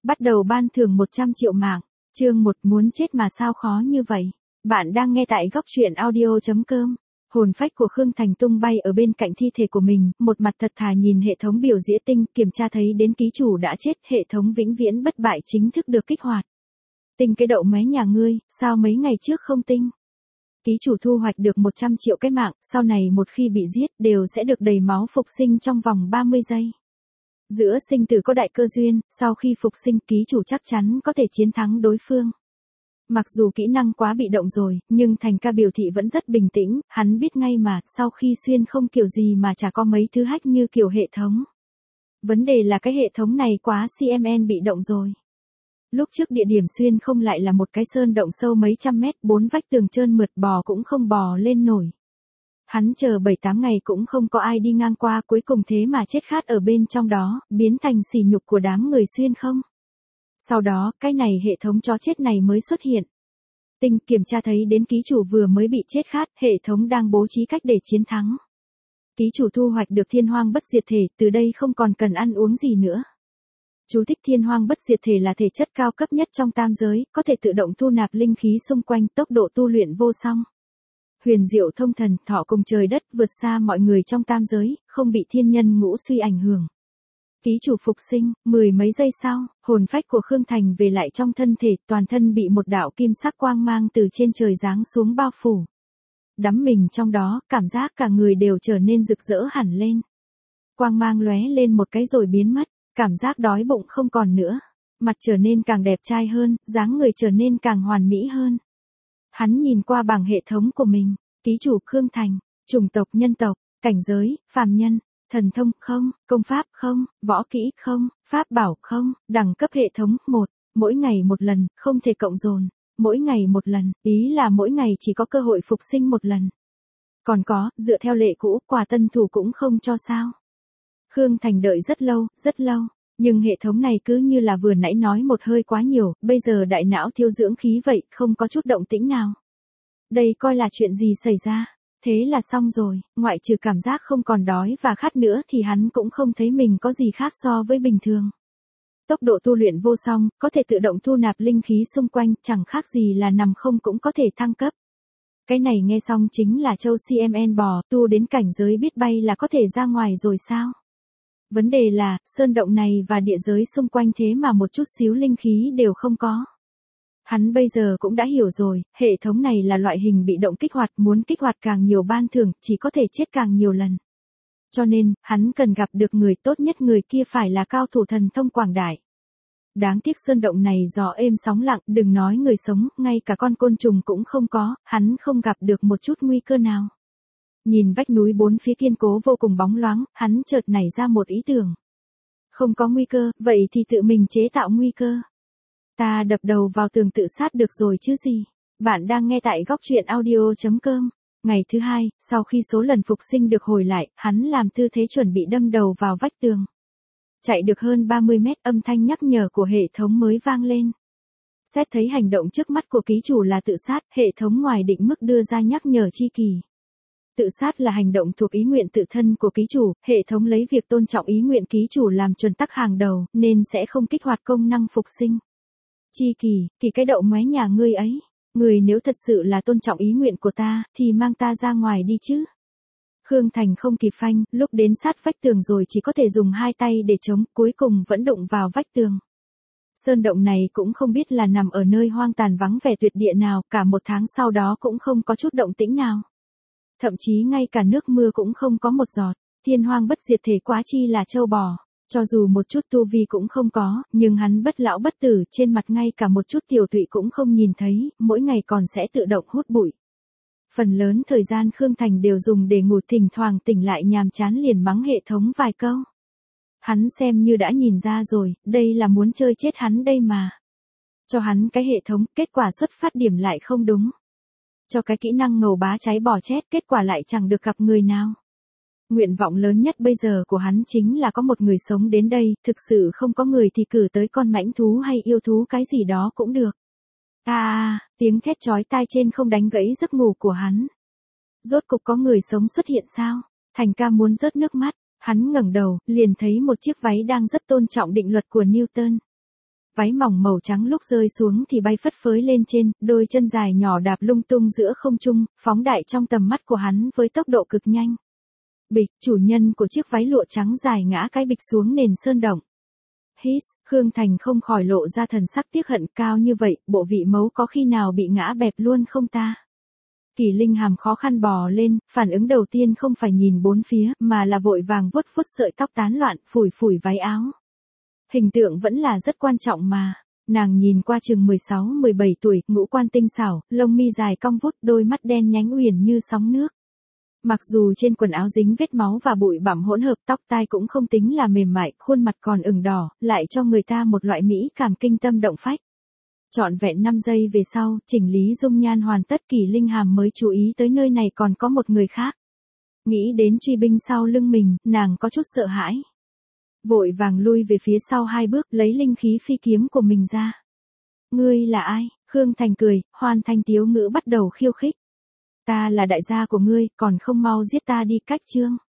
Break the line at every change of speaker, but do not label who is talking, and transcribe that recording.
Bắt đầu ban thưởng 100 triệu mạng. Chương 1 muốn chết mà sao khó như vậy. Bạn đang nghe tại góc truyện audio.com. Hồn phách của Khương Thành tung bay ở bên cạnh thi thể của mình, một mặt thật thà nhìn hệ thống biểu diễn tinh, kiểm tra thấy đến ký chủ đã chết, hệ thống vĩnh viễn bất bại chính thức được kích hoạt. Tinh cái đậu mé nhà ngươi, sao mấy ngày trước không tinh? Ký chủ thu hoạch được 100 triệu cái mạng, sau này một khi bị giết đều sẽ được đầy máu phục sinh trong vòng 30 giây. Giữa sinh tử có đại cơ duyên, sau khi phục sinh ký chủ chắc chắn có thể chiến thắng đối phương. Mặc dù kỹ năng quá bị động rồi, nhưng Thành ca biểu thị vẫn rất bình tĩnh, hắn biết ngay mà, sau khi xuyên không kiểu gì mà chả có mấy thứ hack như kiểu hệ thống. Vấn đề là cái hệ thống này quá CMN bị động rồi. Lúc trước địa điểm xuyên không lại là một cái sơn động sâu mấy trăm mét, 4 vách tường trơn mượt, bò cũng không bò lên nổi. Hắn chờ 7-8 ngày cũng không có ai đi ngang qua, cuối cùng thế mà chết khát ở bên trong đó, biến thành sỉ nhục của đám người xuyên không. Sau đó, cái này hệ thống chó chết này mới xuất hiện. Tinh kiểm tra thấy đến ký chủ vừa mới bị chết khát, hệ thống đang bố trí cách để chiến thắng. Ký chủ thu hoạch được thiên hoang bất diệt thể, từ đây không còn cần ăn uống gì nữa. Chú thích: thiên hoang bất diệt thể là thể chất cao cấp nhất trong tam giới, có thể tự động thu nạp linh khí xung quanh, tốc độ tu luyện vô song. Huyền diệu thông thần, thọ cùng trời đất, vượt xa mọi người trong tam giới, không bị thiên nhân ngũ suy ảnh hưởng. Ký chủ phục sinh, 10 mấy giây sau, hồn phách của Khương Thành về lại trong thân thể, toàn thân bị một đạo kim sắc quang mang từ trên trời giáng xuống bao phủ. Đắm mình trong đó, cảm giác cả người đều trở nên rực rỡ hẳn lên. Quang mang lóe lên một cái rồi biến mất, cảm giác đói bụng không còn nữa. Mặt trở nên càng đẹp trai hơn, dáng người trở nên càng hoàn mỹ hơn. Hắn nhìn qua bảng hệ thống của mình, ký chủ Khương Thành, chủng tộc nhân tộc, cảnh giới, phàm nhân, thần thông không, công pháp không, võ kỹ không, pháp bảo không, đẳng cấp hệ thống 1, mỗi ngày một lần, không thể cộng dồn, mỗi ngày một lần, ý là mỗi ngày chỉ có cơ hội phục sinh một lần. Còn có, dựa theo lệ cũ, quà tân thủ cũng không cho sao. Khương Thành đợi rất lâu. Nhưng hệ thống này cứ như là vừa nãy nói một hơi quá nhiều, bây giờ đại não thiếu dưỡng khí vậy, không có chút động tĩnh nào. Đây coi là chuyện gì xảy ra? Thế là xong rồi, ngoại trừ cảm giác không còn đói và khát nữa thì hắn cũng không thấy mình có gì khác so với bình thường. Tốc độ tu luyện vô song, có thể tự động thu nạp linh khí xung quanh, chẳng khác gì là nằm không cũng có thể thăng cấp. Cái này nghe xong chính là châu CMN bò, tu đến cảnh giới biết bay là có thể ra ngoài rồi sao? Vấn đề là, sơn động này và địa giới xung quanh thế mà một chút xíu linh khí đều không có. Hắn bây giờ cũng đã hiểu rồi, hệ thống này là loại hình bị động kích hoạt, muốn kích hoạt càng nhiều ban thưởng, chỉ có thể chết càng nhiều lần. Cho nên, hắn cần gặp được người tốt nhất, người kia phải là cao thủ thần thông quảng đại. Đáng tiếc sơn động này gió êm sóng lặng, đừng nói người sống, ngay cả con côn trùng cũng không có, hắn không gặp được một chút nguy cơ nào. Nhìn vách núi bốn phía kiên cố vô cùng bóng loáng, hắn chợt nảy ra một ý tưởng. Không có nguy cơ, vậy thì tự mình chế tạo nguy cơ. Ta đập đầu vào tường tự sát được rồi chứ gì. Bạn đang nghe tại góc truyện audio.com. Ngày thứ 2, sau khi số lần phục sinh được hồi lại, hắn làm tư thế chuẩn bị đâm đầu vào vách tường. Chạy được hơn 30 mét, âm thanh nhắc nhở của hệ thống mới vang lên. Xét thấy hành động trước mắt của ký chủ là tự sát, hệ thống ngoài định mức đưa ra nhắc nhở chi kỳ. Tự sát là hành động thuộc ý nguyện tự thân của ký chủ, hệ thống lấy việc tôn trọng ý nguyện ký chủ làm chuẩn tắc hàng đầu, nên sẽ không kích hoạt công năng phục sinh. Chi kỳ, kỳ cái đậu mé nhà ngươi ấy. Người nếu thật sự là tôn trọng ý nguyện của ta, thì mang ta ra ngoài đi chứ. Khương Thành không kịp phanh, lúc đến sát vách tường rồi chỉ có thể dùng hai tay để chống, cuối cùng vẫn đụng vào vách tường. Sơn động này cũng không biết là nằm ở nơi hoang tàn vắng vẻ tuyệt địa nào, cả một tháng sau đó cũng không có chút động tĩnh nào. Thậm chí ngay cả nước mưa cũng không có một giọt, thiên hoang bất diệt thể quá chi là trâu bò. Cho dù một chút tu vi cũng không có, nhưng hắn bất lão bất tử, trên mặt ngay cả một chút tiểu tụy cũng không nhìn thấy, mỗi ngày còn sẽ tự động hút bụi. Phần lớn thời gian Khương Thành đều dùng để ngủ, thỉnh thoảng tỉnh lại nhàm chán liền mắng hệ thống vài câu. Hắn xem như đã nhìn ra rồi, đây là muốn chơi chết hắn đây mà. Cho hắn cái hệ thống, kết quả xuất phát điểm lại không đúng. Cho cái kỹ năng ngầu bá cháy bò chết, kết quả lại chẳng được gặp người nào. Nguyện vọng lớn nhất bây giờ của hắn chính là có một người sống đến đây, thực sự không có người thì cử tới con mãnh thú hay yêu thú cái gì đó cũng được. Tiếng thét chói tai trên không đánh gãy giấc ngủ của hắn. Rốt cục có người sống xuất hiện sao? Thành ca muốn rớt nước mắt, hắn ngẩng đầu, liền thấy một chiếc váy đang rất tôn trọng định luật của Newton. váy mỏng màu trắng lúc rơi xuống thì bay phất phới lên trên, đôi chân dài nhỏ đạp lung tung giữa không trung, phóng đại trong tầm mắt của hắn với tốc độ cực nhanh. Bịch, chủ nhân của chiếc váy lụa trắng dài ngã cái bịch xuống nền sơn động. Hít, Khương Thành không khỏi lộ ra thần sắc tiếc hận, cao như vậy, bộ vị mấu có khi nào bị ngã bẹp luôn không ta? Kỳ Linh Hàm khó khăn bò lên, phản ứng đầu tiên không phải nhìn bốn phía, mà là vội vàng vuốt vuốt sợi tóc tán loạn, phủi phủi váy áo. Hình tượng vẫn là rất quan trọng mà. Nàng nhìn qua chừng 16-17 tuổi, ngũ quan tinh xảo, lông mi dài cong vút, đôi mắt đen nhánh uyển như sóng nước. Mặc dù trên quần áo dính vết máu và bụi bặm hỗn hợp, tóc tai cũng không tính là mềm mại, khuôn mặt còn ửng đỏ, lại cho người ta một loại mỹ cảm kinh tâm động phách. Trọn vẹn 5 giây về sau, chỉnh lý dung nhan hoàn tất, Kỳ Linh Hàm mới chú ý tới nơi này còn có một người khác. Nghĩ đến truy binh sau lưng mình, nàng có chút sợ hãi. Vội vàng lui về phía sau 2 bước, lấy linh khí phi kiếm của mình ra. Ngươi là ai? Khương Thành cười, hoàn thành tiếu ngữ bắt đầu khiêu khích. Ta là đại gia của ngươi, còn không mau giết ta đi, cách chương.